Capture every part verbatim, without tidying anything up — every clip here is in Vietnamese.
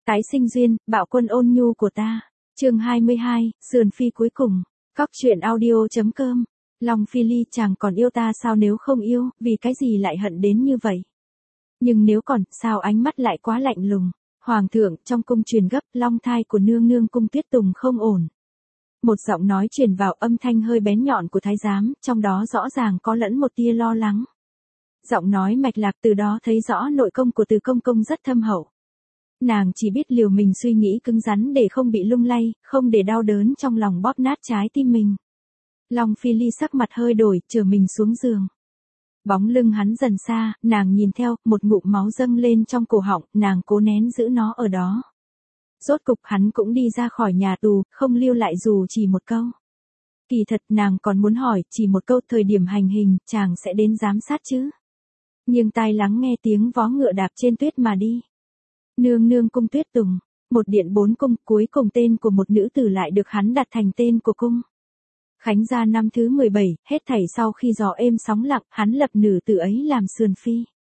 Tái sinh duyên, bạo quân ôn nhu của ta. Chương hai mươi hai, sườn phi cuối cùng. Cóc truyện audio.com. Long Phi Ly, chàng còn yêu ta sao? Nếu không yêu, vì cái gì lại hận đến như vậy? Nhưng nếu còn, sao ánh mắt lại quá lạnh lùng? Hoàng thượng, trong cung truyền gấp, long thai của nương nương Cung Tuyết Tùng không ổn. Một giọng nói truyền vào, âm thanh hơi bén nhọn của thái giám, trong đó rõ ràng có lẫn một tia lo lắng. Giọng nói mạch lạc, từ đó thấy rõ nội công của Từ công công rất thâm hậu. Nàng chỉ biết liều mình suy nghĩ cứng rắn để không bị lung lay, không để đau đớn trong lòng bóp nát trái tim mình. Long Phi Ly sắc mặt hơi đổi, chờ mình xuống giường. Bóng lưng hắn dần xa, nàng nhìn theo, một ngụm máu dâng lên trong cổ họng, nàng cố nén giữ nó ở đó. Rốt cục hắn cũng đi ra khỏi nhà tù, không lưu lại dù chỉ một câu. Kỳ thật nàng còn muốn hỏi, chỉ một câu, thời điểm hành hình, chàng sẽ đến giám sát chứ? Nhưng tai lắng nghe tiếng vó ngựa đạp trên tuyết mà đi. Nương nương Cung Tuyết Tùng, một điện bốn cung, cuối cùng tên của một nữ tử lại được hắn đặt thành tên của cung. Khánh gia năm thứ mười bảy, hết thảy sau khi gió êm sóng lặng, hắn lập nữ tử ấy làm sườn phi.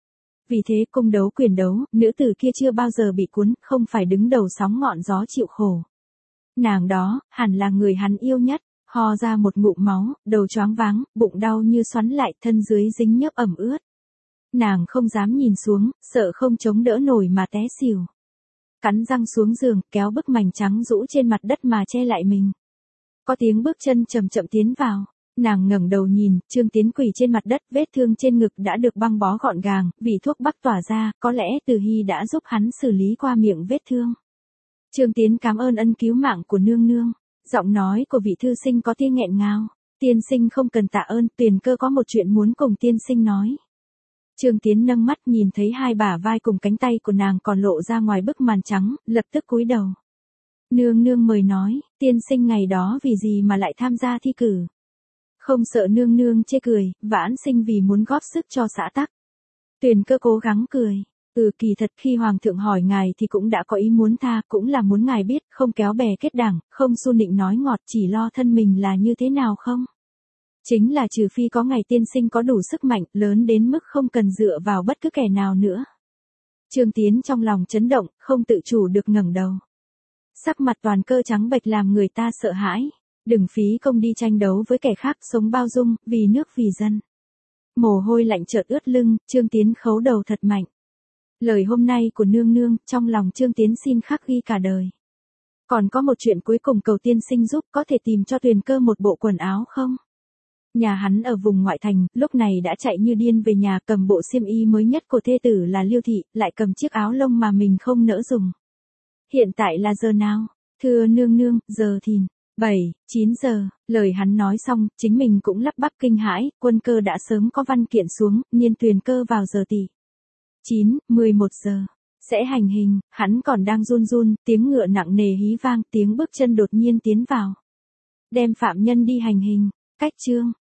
Vì thế cung đấu quyền đấu, nữ tử kia chưa bao giờ bị cuốn, không phải đứng đầu sóng ngọn gió chịu khổ. Nàng đó, hẳn là người hắn yêu nhất, ho ra một ngụm máu, đầu choáng váng, bụng đau như xoắn lại, thân dưới dính nhớp ẩm ướt. Nàng không dám nhìn xuống, sợ không chống đỡ nổi mà té xỉu. Cắn răng xuống giường, kéo bức mành trắng rũ trên mặt đất mà che lại mình. Có tiếng bước chân chậm chậm tiến vào. Nàng ngẩng đầu nhìn, Trương Tiến quỳ trên mặt đất, vết thương trên ngực đã được băng bó gọn gàng, vì thuốc bắc tỏa ra, có lẽ Từ Hy đã giúp hắn xử lý qua miệng vết thương. Trương Tiến cảm ơn ân cứu mạng của nương nương. Giọng nói của vị thư sinh có tia nghẹn ngào. Tiên sinh không cần tạ ơn, Tuyền Cơ có một chuyện muốn cùng tiên sinh nói. Trương Tiến nâng mắt nhìn thấy hai bả vai cùng cánh tay của nàng còn lộ ra ngoài bức màn trắng, lập tức cúi đầu. Nương nương mời nói, tiên sinh ngày đó vì gì mà lại tham gia thi cử? Không sợ nương nương chê cười, vãn sinh vì muốn góp sức cho xã tắc. Tuyền Cơ cố gắng cười. Ừ, kỳ thật khi hoàng thượng hỏi ngài thì cũng đã có ý muốn tha, cũng là muốn ngài biết, không kéo bè kết đảng, không su nịnh nói ngọt, chỉ lo thân mình là như thế nào không? Chính là trừ phi có ngày tiên sinh có đủ sức mạnh, lớn đến mức không cần dựa vào bất cứ kẻ nào nữa. Trương Tiến trong lòng chấn động, không tự chủ được ngẩng đầu. Sắc mặt toàn cơ trắng bệch làm người ta sợ hãi. Đừng phí công đi tranh đấu với kẻ khác, sống bao dung, vì nước vì dân. Mồ hôi lạnh chợt ướt lưng, Trương Tiến khấu đầu thật mạnh. Lời hôm nay của nương nương, trong lòng Trương Tiến xin khắc ghi cả đời. Còn có một chuyện cuối cùng cầu tiên sinh giúp, có thể tìm cho Tuyền Cơ một bộ quần áo không? Nhà hắn ở vùng ngoại thành, lúc này đã chạy như điên về nhà, cầm bộ xiêm y mới nhất của thê tử là Liêu Thị, lại cầm chiếc áo lông mà mình không nỡ dùng. Hiện tại là giờ nào? Thưa nương nương, giờ thìn. bảy, chín giờ, lời hắn nói xong, chính mình cũng lắp bắp kinh hãi, Quân Cơ đã sớm có văn kiện xuống, nhiên Tuyền Cơ vào giờ tỷ. chín, mười một giờ, sẽ hành hình, hắn còn đang run run, tiếng ngựa nặng nề hí vang, tiếng bước chân đột nhiên tiến vào. Đem phạm nhân đi hành hình, cách chương.